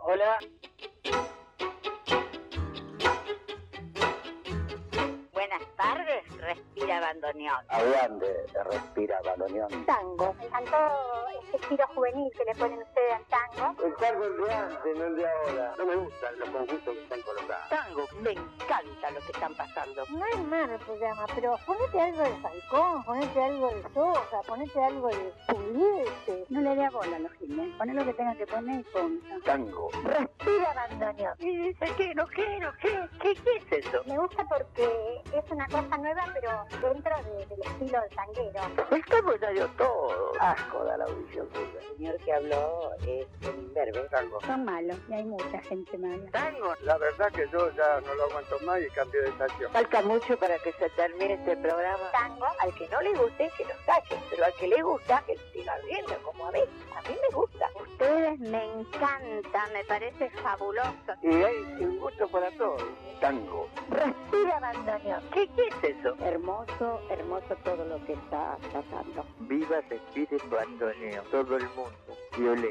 Hola. Buenas tardes, Respira Bandoneón. Hablan de Respira Bandoneón. Tango. Me encantó ese estilo juvenil que le ponen ustedes al tango. El tango es de antes, no el de ahora. No me gustan los conjuntos que están colocados. Tango, me encanta lo que están pasando. No es malo el programa, pero ponete algo de Falcón, ponete algo de Sosa, ponete algo de Pugliese. No le dé bola a los giles. Poné lo que tenga que poner y punto. Tango. Respira Bandoneón. Y dice, ¿qué es eso? Me gusta porque es una cosa nueva, pero dentro del estilo del tanguero. El tango ya dio todo. Asco da la audición suya. El señor que habló es el imberbe. Tango. Son malos y hay mucha gente mala. Tango. La verdad que yo ya no lo aguanto más y cambio de estación. Falta mucho para que se termine este programa. Tango. Al que no le guste, que lo saque. Pero al que le gusta, que siga viendo, como a mí. A mí me gusta. Ustedes me encantan, me parece fabuloso. Y hay un gusto para todos. Tango. Respira Bandoneón. ¿Qué es eso? Hermoso, hermoso todo lo que está pasando. Viva el espíritu Antonio. Todo el mundo. Violé.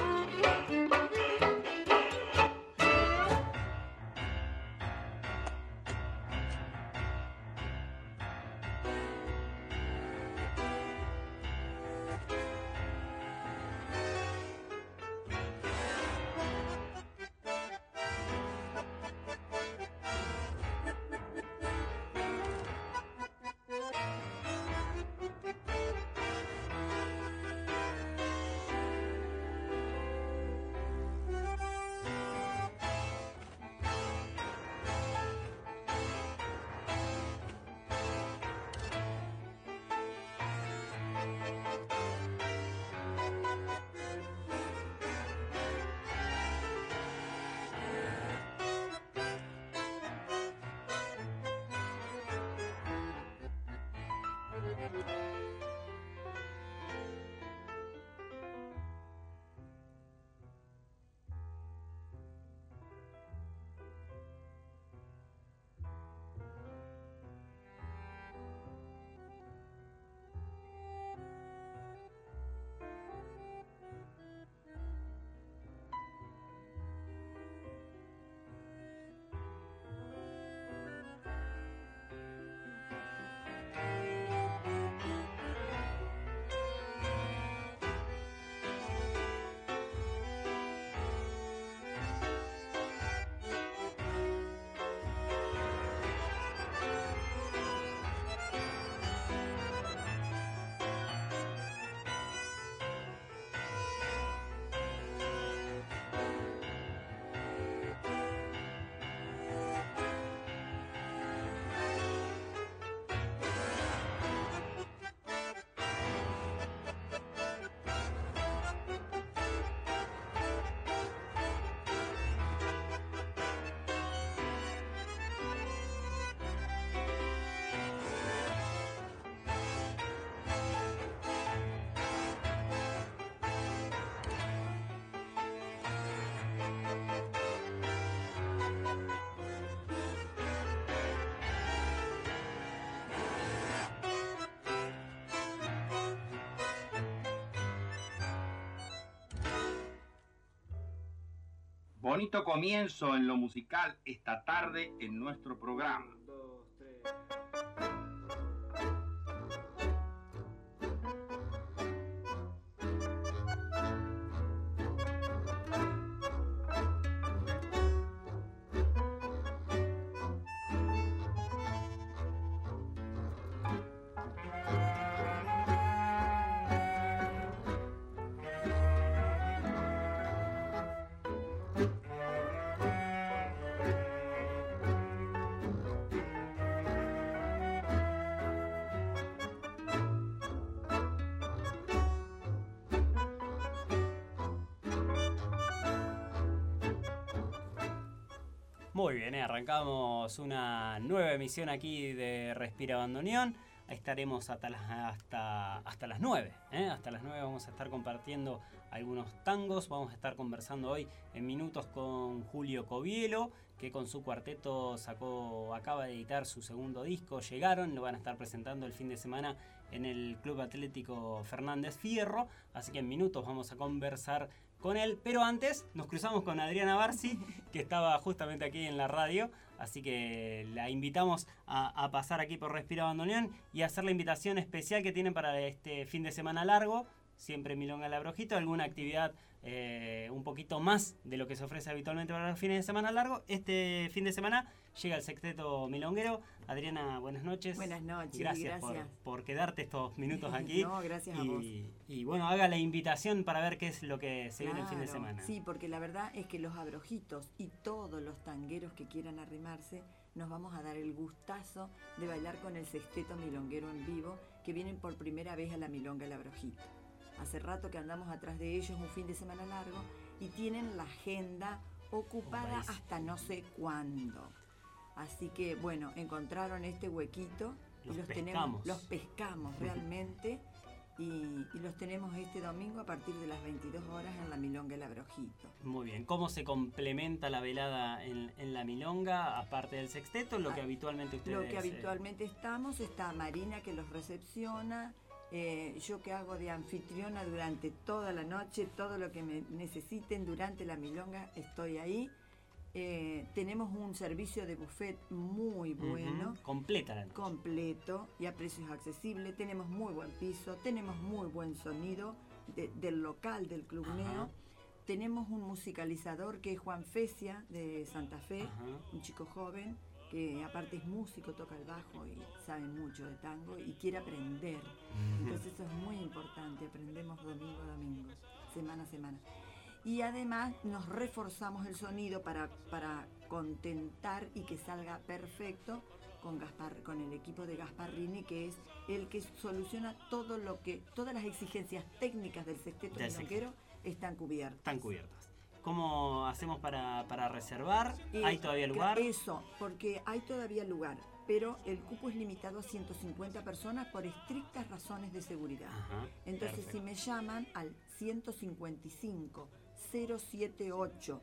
Bonito comienzo en lo musical esta tarde en nuestro programa. 1, 2, 3. Muy bien, arrancamos una nueva emisión aquí de Respira Bandoneón. Ahí estaremos hasta las 9. Hasta las 9 vamos a estar compartiendo algunos tangos. Vamos a estar conversando hoy en minutos con Julio Covielo, que con su cuarteto acaba de editar su segundo disco, Llegaron. Lo van a estar presentando el fin de semana en el Club Atlético Fernández Fierro. Así que en minutos vamos a conversar con él, pero antes nos cruzamos con Adriana Barsi, que estaba justamente aquí en la radio, así que la invitamos a pasar aquí por Respira Bandoneón y hacer la invitación especial que tienen para este fin de semana largo, siempre Milonga La Brojito, alguna actividad un poquito más de lo que se ofrece habitualmente para los fines de semana largo. Este fin de semana llega el sexteto milonguero. Adriana, buenas noches. Buenas noches. Gracias. Por quedarte estos minutos aquí. No, gracias a vos. Y bueno, haga la invitación para ver qué es lo que se viene el fin de semana. Sí, porque la verdad es que los abrojitos y todos los tangueros que quieran arrimarse, nos vamos a dar el gustazo de bailar con el sexteto milonguero en vivo, que vienen por primera vez a la Milonga El Abrojito. Hace rato que andamos atrás de ellos, un fin de semana largo, y tienen la agenda ocupada hasta no sé cuándo. Así que, bueno, encontraron este huequito y los pescamos realmente, y los tenemos este domingo a partir de las 22 horas en la Milonga El Abrojito. Muy bien. ¿Cómo se complementa la velada en la Milonga, aparte del sexteto, lo que habitualmente ustedes... Lo que habitualmente está Marina, que los recepciona, yo que hago de anfitriona durante toda la noche, todo lo que me necesiten durante la milonga estoy ahí. Tenemos un servicio de buffet muy bueno. Completa la noche. Completo y a precios accesibles. Tenemos muy buen piso, tenemos muy buen sonido del local del Club Neo. Tenemos un musicalizador que es Juan Fecia de Santa Fe, un chico joven que aparte es músico, toca el bajo y sabe mucho de tango y quiere aprender. Entonces eso es muy importante, aprendemos domingo a domingo, semana a semana. Y además nos reforzamos el sonido para contentar y que salga perfecto con el equipo de Gasparrini, que es el que soluciona todas las exigencias técnicas del sexteto milonguero están cubiertas. Están cubiertas. ¿Cómo hacemos para reservar? ¿Hay todavía lugar? Eso, porque hay todavía lugar, pero el cupo es limitado a 150 personas por estrictas razones de seguridad. Entonces, perfecto. Si me llaman al 155 078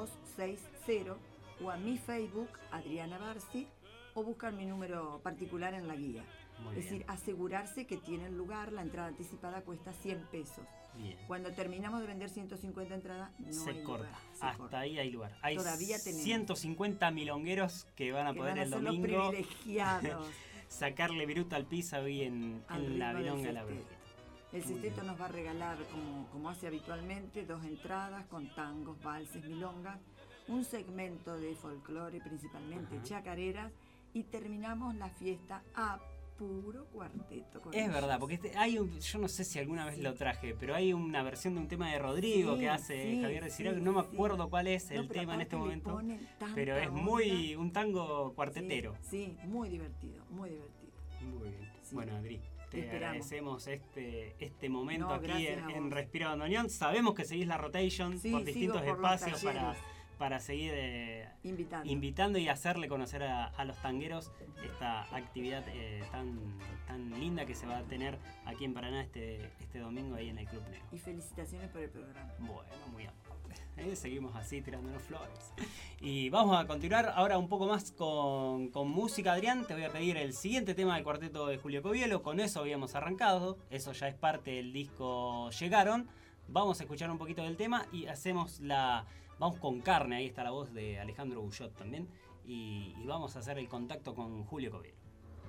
260 o a mi Facebook, Adriana Barsi, o buscan mi número particular en la guía. Es decir, asegurarse que tienen lugar. La entrada anticipada cuesta 100 pesos. Bien. Cuando terminamos de vender 150 entradas, se corta. Hasta ahí hay lugar. Hay todavía tenemos 150 milongueros que van a poder el domingo los privilegiados. sacarle viruta al piso ahí en la Milonga La Brojito. El sexteto nos va a regalar, como hace habitualmente, 2 entradas con tangos, valses, milongas, un segmento de folclore, principalmente chacareras, y terminamos la fiesta a puro cuarteto. Es verdad, porque yo no sé si alguna vez lo traje, pero hay una versión de un tema de Rodrigo que hace Javier de Cirac, no me acuerdo cuál es el tema en este momento, pero es un tango cuartetero. Sí, muy divertido, muy divertido. Muy bien. Sí. Bueno, Adri, te agradecemos este momento aquí en Respira Bandoneón. Sabemos que seguís la rotation por distintos espacios para seguir invitando y hacerle conocer a los tangueros esta actividad tan linda que se va a tener aquí en Paraná este domingo ahí en el Club Neo. Y felicitaciones por el programa. Bueno, muy amable. Seguimos así tirándonos flores. Y vamos a continuar ahora un poco más con música, Adrián. Te voy a pedir el siguiente tema del cuarteto de Julio Covielo. Con eso habíamos arrancado. Eso ya es parte del disco Llegaron. Vamos a escuchar un poquito del tema y vamos con Carne, ahí está la voz de Alejandro Bullot también, y vamos a hacer el contacto con Julio Covielo.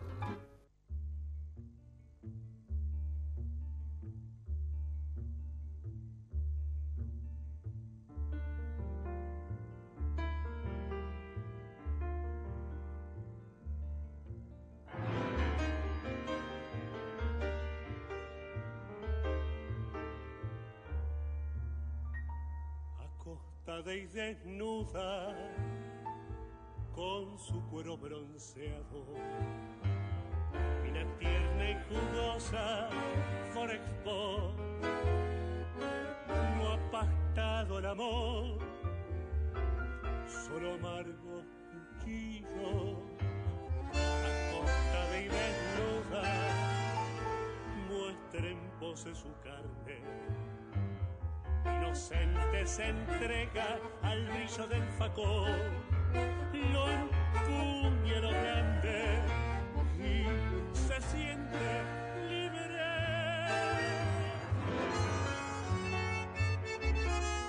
Y desnuda con su cuero bronceado, mina tierna y jugosa, Forexpo no ha pactado el amor, solo amargo cuchillo. Acostada y desnuda muestra en pose su carne, inocente se entrega al brillo del facón, lo empuña lo grande y se siente libre.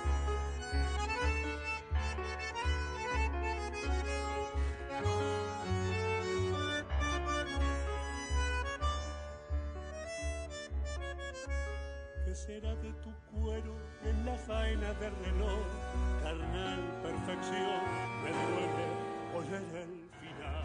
será de tu cuero en la faena del reloj? Carnal perfección, me duele oler el final.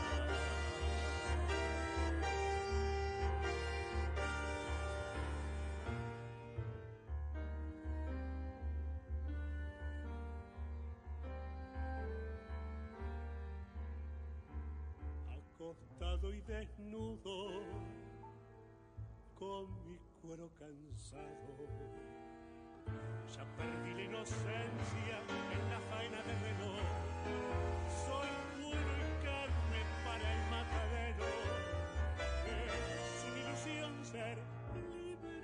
Acostado y desnudo, con mi cuero cansado, ya perdí la inocencia en la faena del reloj. Soy cuero y carne para el matadero. Es una ilusión ser libre.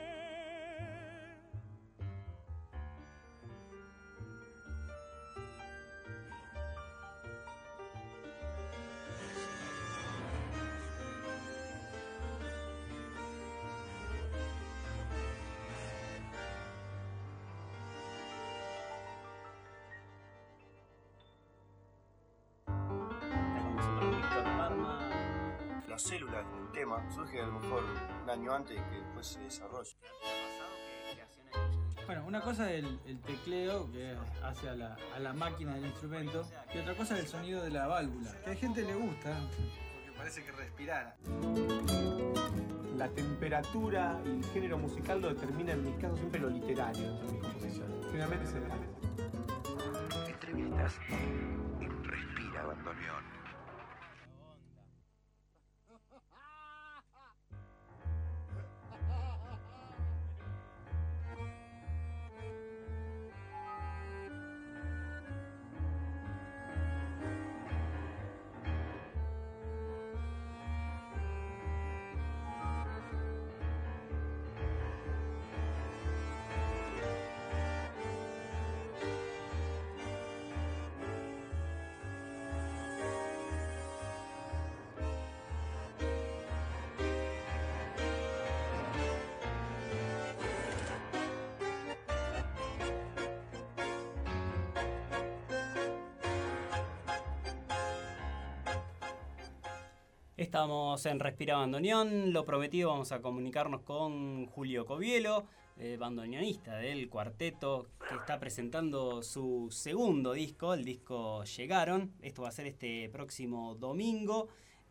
La célula del tema surge a lo mejor un año antes que después se desarrolla. Bueno, una cosa es el tecleo que hace a la máquina del instrumento y otra cosa es el sonido de la válvula, que a gente le gusta porque parece que respirara. La temperatura y el género musical lo determina en mi caso siempre lo literario dentro de mis composiciones. Generalmente es el canto. Entrevistas en Respira Bandoneón. Estamos en Respira Bandoneón, lo prometido, vamos a comunicarnos con Julio Covielo, bandoneonista del cuarteto que está presentando su segundo disco, el disco Llegaron. Esto va a ser este próximo domingo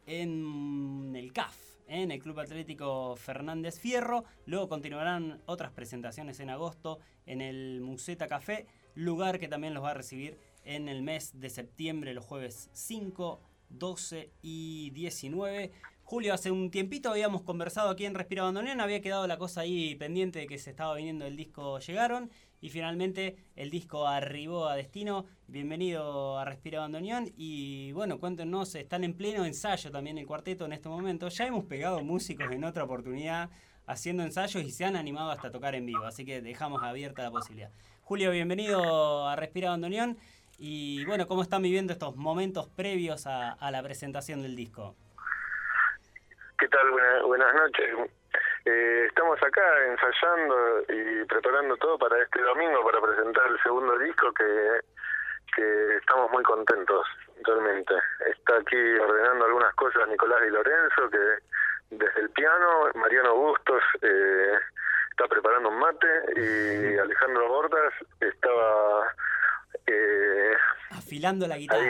en el CAF, en el Club Atlético Fernández Fierro. Luego continuarán otras presentaciones en agosto en el Museta Café, lugar que también los va a recibir en el mes de septiembre, los jueves 5, 12 y 19. Julio, hace un tiempito habíamos conversado aquí en Respira Bandoneón, había quedado la cosa ahí pendiente de que se estaba viniendo el disco Llegaron y finalmente el disco arribó a destino. Bienvenido a Respira Bandoneón y bueno, cuéntenos, están en pleno ensayo también el cuarteto en este momento. Ya hemos pegado músicos en otra oportunidad haciendo ensayos y se han animado hasta tocar en vivo, así que dejamos abierta la posibilidad. Julio, bienvenido a Respira Bandoneón. Y bueno, ¿cómo están viviendo estos momentos previos a la presentación del disco? ¿Qué tal? Buenas noches. Estamos acá ensayando y preparando todo para este domingo, para presentar el segundo disco que estamos muy contentos, realmente. Está aquí ordenando algunas cosas Nicolás Di Lorenzo, que desde el piano, Mariano Bustos está preparando un mate y Alejandro Bordas estaba... afilando la guitarra.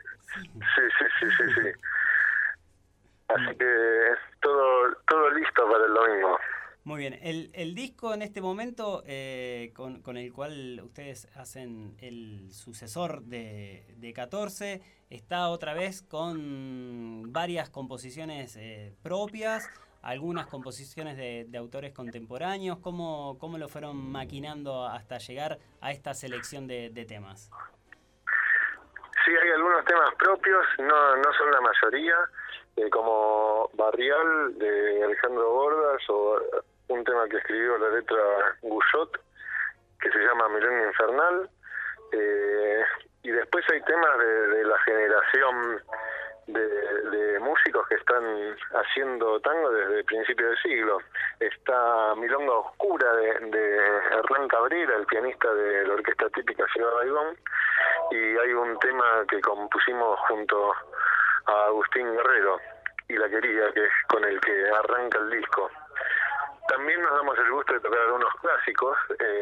Sí. Así que todo listo para el domingo. Muy bien. El disco en este momento con el cual ustedes hacen el sucesor de 14 está otra vez con varias composiciones propias, algunas composiciones de autores contemporáneos. ¿Cómo lo fueron maquinando hasta llegar a esta selección de temas? Sí, hay algunos temas propios, no son la mayoría, como Barrial de Alejandro Bordas o un tema que escribió la letra Guyot, que se llama Milenio Infernal, y después hay temas de la generación de músicos que están haciendo tango desde el principio del siglo. Está Milonga Oscura de Hernán Cabrera, el pianista de la orquesta típica Ciudad Baigón, y hay un tema que compusimos junto a Agustín Guerrero y La Querida, que es con el que arranca el disco. también nos damos el gusto de tocar algunos clásicos,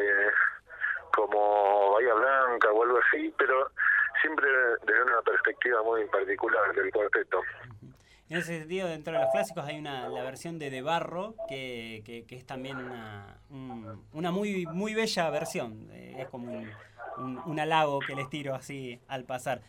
como Bahía Blanca o algo así, pero siempre desde una perspectiva muy particular del cuarteto. En ese sentido, dentro de los clásicos hay la versión de Barro, que es también una muy muy bella versión. Es como un halago que les tiro así al pasar.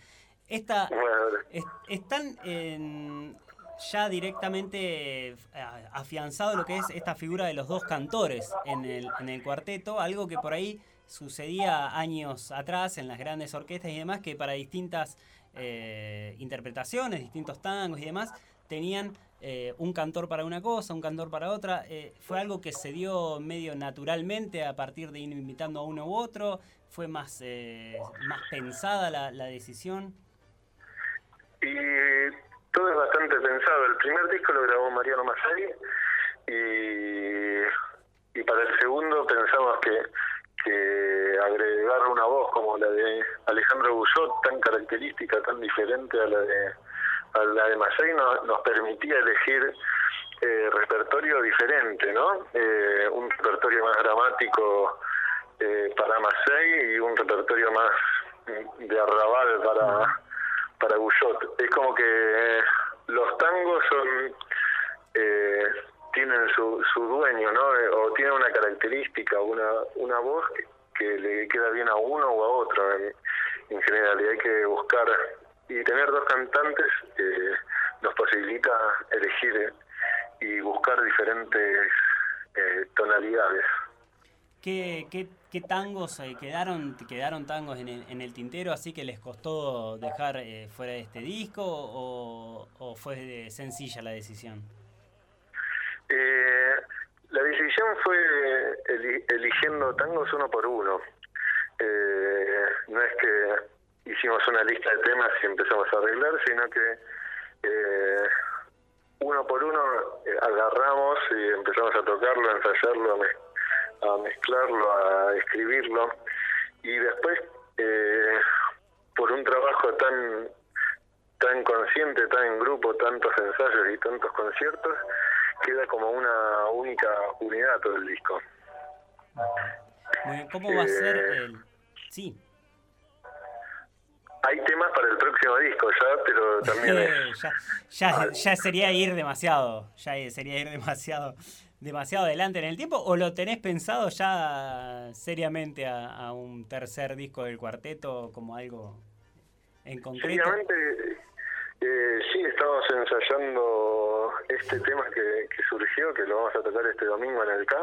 Están ya directamente afianzado lo que es esta figura de los dos cantores en el cuarteto, algo que por ahí sucedía años atrás en las grandes orquestas y demás, que para distintas interpretaciones, distintos tangos y demás, tenían un cantor para una cosa, un cantor para otra. ¿Fue algo que se dio medio naturalmente a partir de ir invitando a uno u otro? ¿Fue más pensada la decisión? Y todo es bastante pensado. El primer disco lo grabó Mariano Massey y para el segundo pensamos que agregar una voz como la de Alejandro Guyot, tan característica, tan diferente a la de Massey, nos permitía elegir repertorio diferente, ¿no? Un repertorio más dramático para Massey y un repertorio más de arrabal para Guyot. Es como que los tangos tienen su dueño, ¿no? O tienen una característica, una voz que le queda bien a uno o a otro en general, y hay que buscar, y tener dos cantantes nos posibilita elegir y buscar diferentes tonalidades. ¿Qué tangos quedaron tangos en el tintero, así que les costó dejar fuera de este disco, o fue sencilla la decisión? La decisión fue eligiendo tangos uno por uno. No es que hicimos una lista de temas y empezamos a arreglar, sino que uno por uno agarramos y empezamos a tocarlo, a ensayarlo, a mezclarlo, a escribirlo, y después por un trabajo tan consciente, tan en grupo, tantos ensayos y tantos conciertos, queda como una única unidad todo el disco. Muy bien. ¿Cómo va a ser el...? Sí. Hay temas para el próximo disco ya, pero también ya sería ir demasiado, demasiado adelante en el tiempo, ¿o lo tenés pensado ya seriamente a un tercer disco del cuarteto como algo en concreto? Seriamente, sí, estamos ensayando este tema que surgió, que lo vamos a tocar este domingo en el CAF,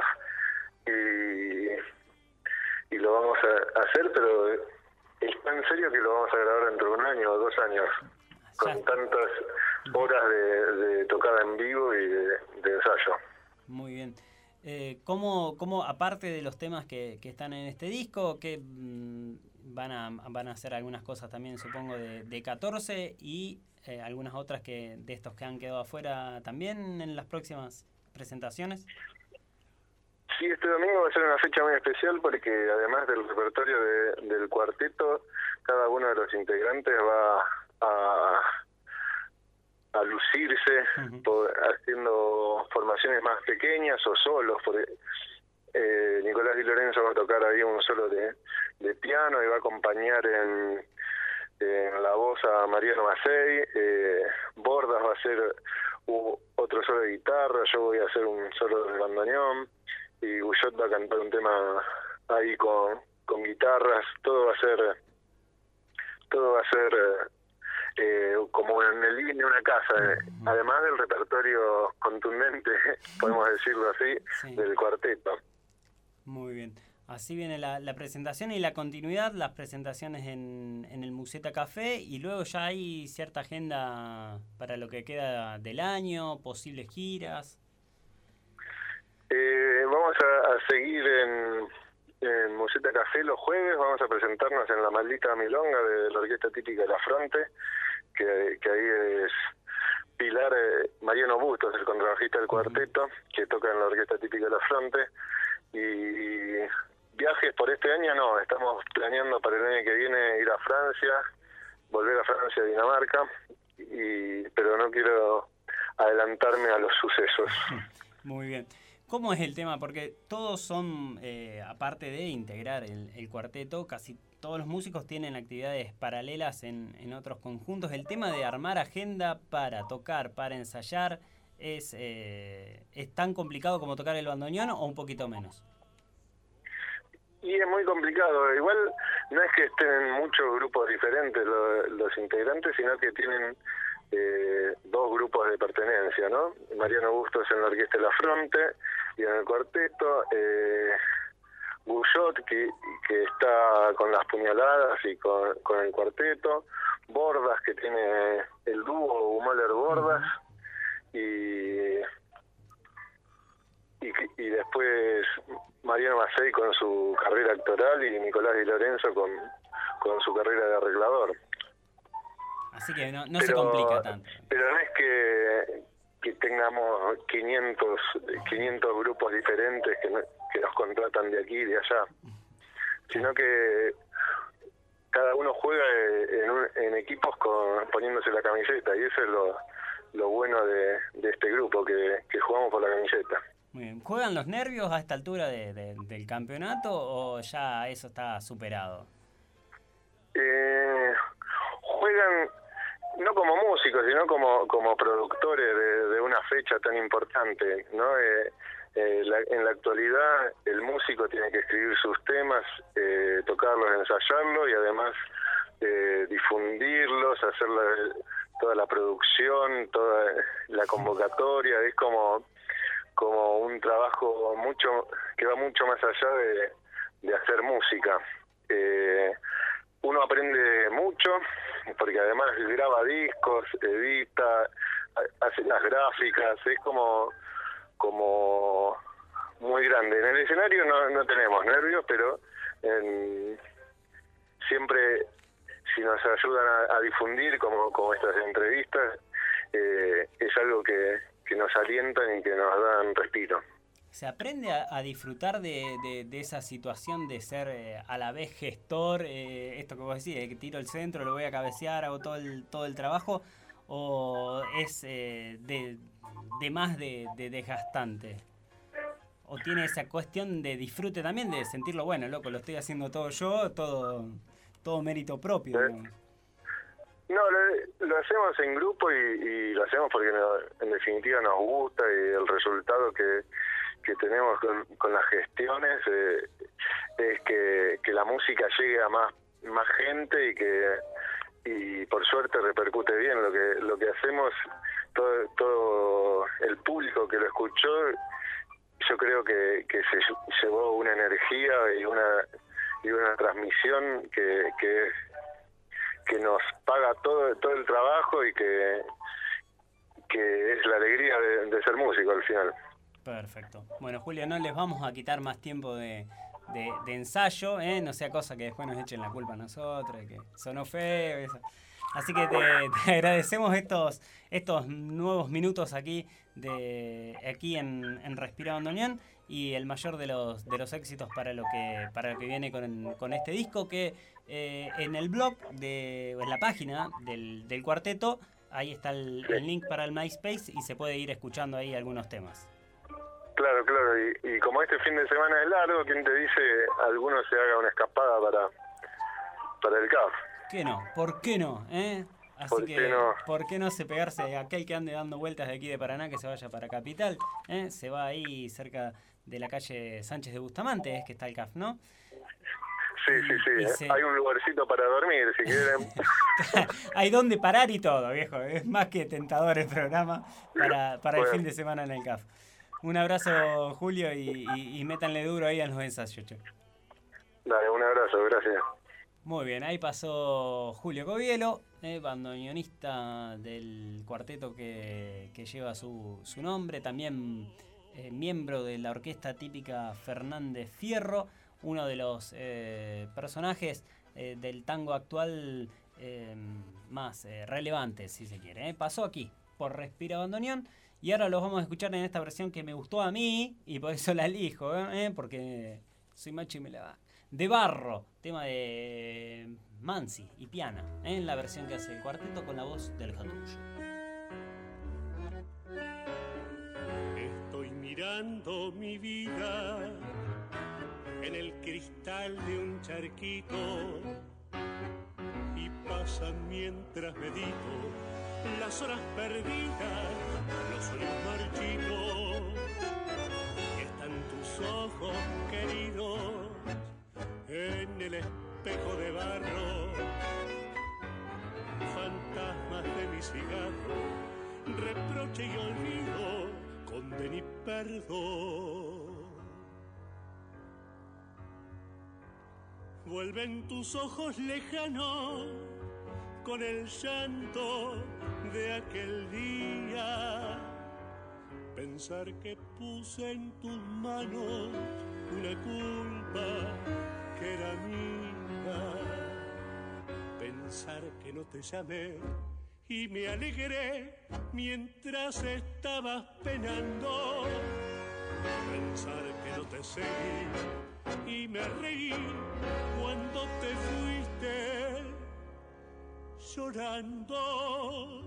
y lo vamos a hacer, pero es tan serio que lo vamos a grabar dentro de 1 año o 2 años, con tantas horas de tocada en vivo y de ensayo. Muy bien. ¿Cómo aparte de los temas que están en este disco, que van a hacer algunas cosas también, supongo, de 14 y algunas otras de estos que han quedado afuera también en las próximas presentaciones? Sí, este domingo va a ser una fecha muy especial porque además del repertorio del cuarteto, cada uno de los integrantes va a lucirse haciendo formaciones más pequeñas o solos. Nicolás Di Lorenzo va a tocar ahí un solo de piano y va a acompañar en la voz a Mariano Massey. Bordas va a hacer otro solo de guitarra, yo voy a hacer un solo de bandoneón, y Guyot va a cantar un tema ahí con guitarras. Todo va a ser como en el living de una casa, además del repertorio contundente, podemos decirlo así, del cuarteto. Muy bien. Así viene la presentación y la continuidad, las presentaciones en el Musetta Café, y luego ya hay cierta agenda para lo que queda del año, posibles giras. Vamos a seguir en Musetta Café los jueves. Vamos a presentarnos en La Maldita Milonga de la Orquesta Típica de La Fronte, que ahí es Pilar Mariano Bustos, el contrabajista del cuarteto, que toca en la Orquesta Típica de La Fronte. Y viajes por este año no, estamos planeando para el año que viene ir a Francia, volver a Francia y Dinamarca, pero no quiero adelantarme a los sucesos. Muy bien. ¿Cómo es el tema? Porque todos son, aparte de integrar el cuarteto, casi todos los músicos tienen actividades paralelas en otros conjuntos. El tema de armar agenda para tocar, para ensayar, ¿es tan complicado como tocar el bandoneón o un poquito menos? Y es muy complicado. Igual no es que estén en muchos grupos diferentes los integrantes, sino que tienen 2 grupos de pertenencia, ¿no? Mariano Bustos en la Orquesta de la Fronte y en el cuarteto, Guyot que está con las puñaladas y con el cuarteto, Bordas que tiene el dúo Humoler Bordas, y después Mariano Macei con su carrera actoral y Nicolás Di Lorenzo con su carrera de arreglador. Así que no se complica tanto. Pero no es que tengamos 500 grupos diferentes que nos contratan de aquí y de allá, sino que cada uno juega en equipos poniéndose la camiseta, y eso es lo bueno de este grupo, que jugamos por la camiseta. Muy bien. ¿Juegan los nervios a esta altura del campeonato o ya eso está superado? Juegan no como músicos, sino como productores de una fecha tan importante, ¿no? En la actualidad el músico tiene que escribir sus temas, tocarlos, ensayarlos y además difundirlos, hacer toda la producción, toda la convocatoria. Es como un trabajo que va mucho más allá de hacer música. Uno aprende mucho porque además graba discos, edita, hace las gráficas, es como muy grande. En el escenario no tenemos nervios, pero siempre si nos ayudan a difundir como estas entrevistas, es algo que nos alientan y que nos dan respiro. ¿Se aprende a disfrutar de esa situación de ser a la vez gestor, esto que vos decís, que tiro el centro, lo voy a cabecear, hago todo el trabajo, o es de más de desgastante? ¿O tiene esa cuestión de disfrute también, de sentirlo, bueno, loco, lo estoy haciendo todo yo, todo mérito propio, digamos? No, lo hacemos en grupo y lo hacemos porque en definitiva nos gusta, y el resultado que tenemos con las gestiones es que la música llegue a más gente y por suerte repercute bien lo que hacemos. Todo el público que lo escuchó, yo creo que se llevó una energía y una transmisión que nos paga todo el trabajo y que es la alegría de ser músico al final. Perfecto. Bueno, Julio, no les vamos a quitar más tiempo de ensayo, no sea cosa que después nos echen la culpa a nosotros, que sonó feo, eso. Así que te agradecemos estos nuevos minutos aquí en Respira Bandoneón, y el mayor de los éxitos para lo que viene con este disco, que en el blog o en la página del cuarteto, ahí está el link para el MySpace y se puede ir escuchando ahí algunos temas. Claro, y como este fin de semana es largo, ¿quién te dice alguno se haga una escapada para el CAF? ¿Qué no? ¿Por qué no? Así que, ¿por qué no se pegarse aquel que ande dando vueltas de aquí de Paraná, que se vaya para Capital? Se va ahí cerca de la calle Sánchez de Bustamante, es que está el CAF, ¿no? Sí. Hay un lugarcito para dormir, si quieren. Hay donde parar y todo, viejo. Es más que tentador el programa para el fin de semana en el CAF. Un abrazo, Julio, y métanle duro ahí en los ensayos, che. Dale, un abrazo, gracias. Muy bien, ahí pasó Julio Covielo, bandoneonista del cuarteto que lleva su nombre, también miembro de la orquesta típica Fernández Fierro, uno de los personajes del tango actual más relevantes, si se quiere. Pasó aquí, por Respira Bandoneón, y ahora los vamos a escuchar en esta versión que me gustó a mí, y por eso la elijo, porque soy macho y me la va. De Barro, tema de Mansi y Piana, en la versión que hace el cuarteto con la voz del Jatullo. Estoy mirando llorando mi vida en el cristal de un charquito, y pasan mientras medito las horas perdidas, los sueños marchitos, y están tus ojos queridos en el espejo de barro, fantasmas de mi cigarro, reproche y olvido, condena y perdón. Vuelven tus ojos lejanos con el llanto de aquel día. Pensar que puse en tus manos una culpa que era mía. Pensar que no te llamé y me alegré mientras estabas penando. Pensar que no te seguí y me reí cuando te fuiste llorando.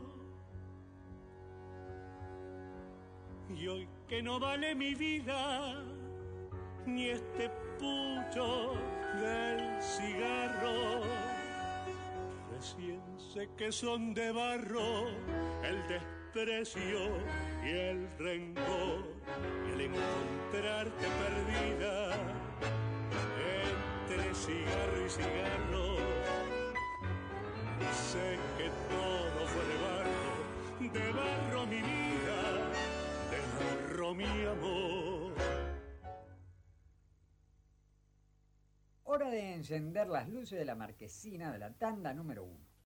Y hoy que no vale mi vida ni este pucho del cigarro, recién sé que son de barro el desprecio y el rencor, y el encontrarte perdida entre cigarro y cigarro. Sé que todo fue de barro mi vida, de barro mi amor. Hora de encender las luces de la marquesina de la tanda número 1.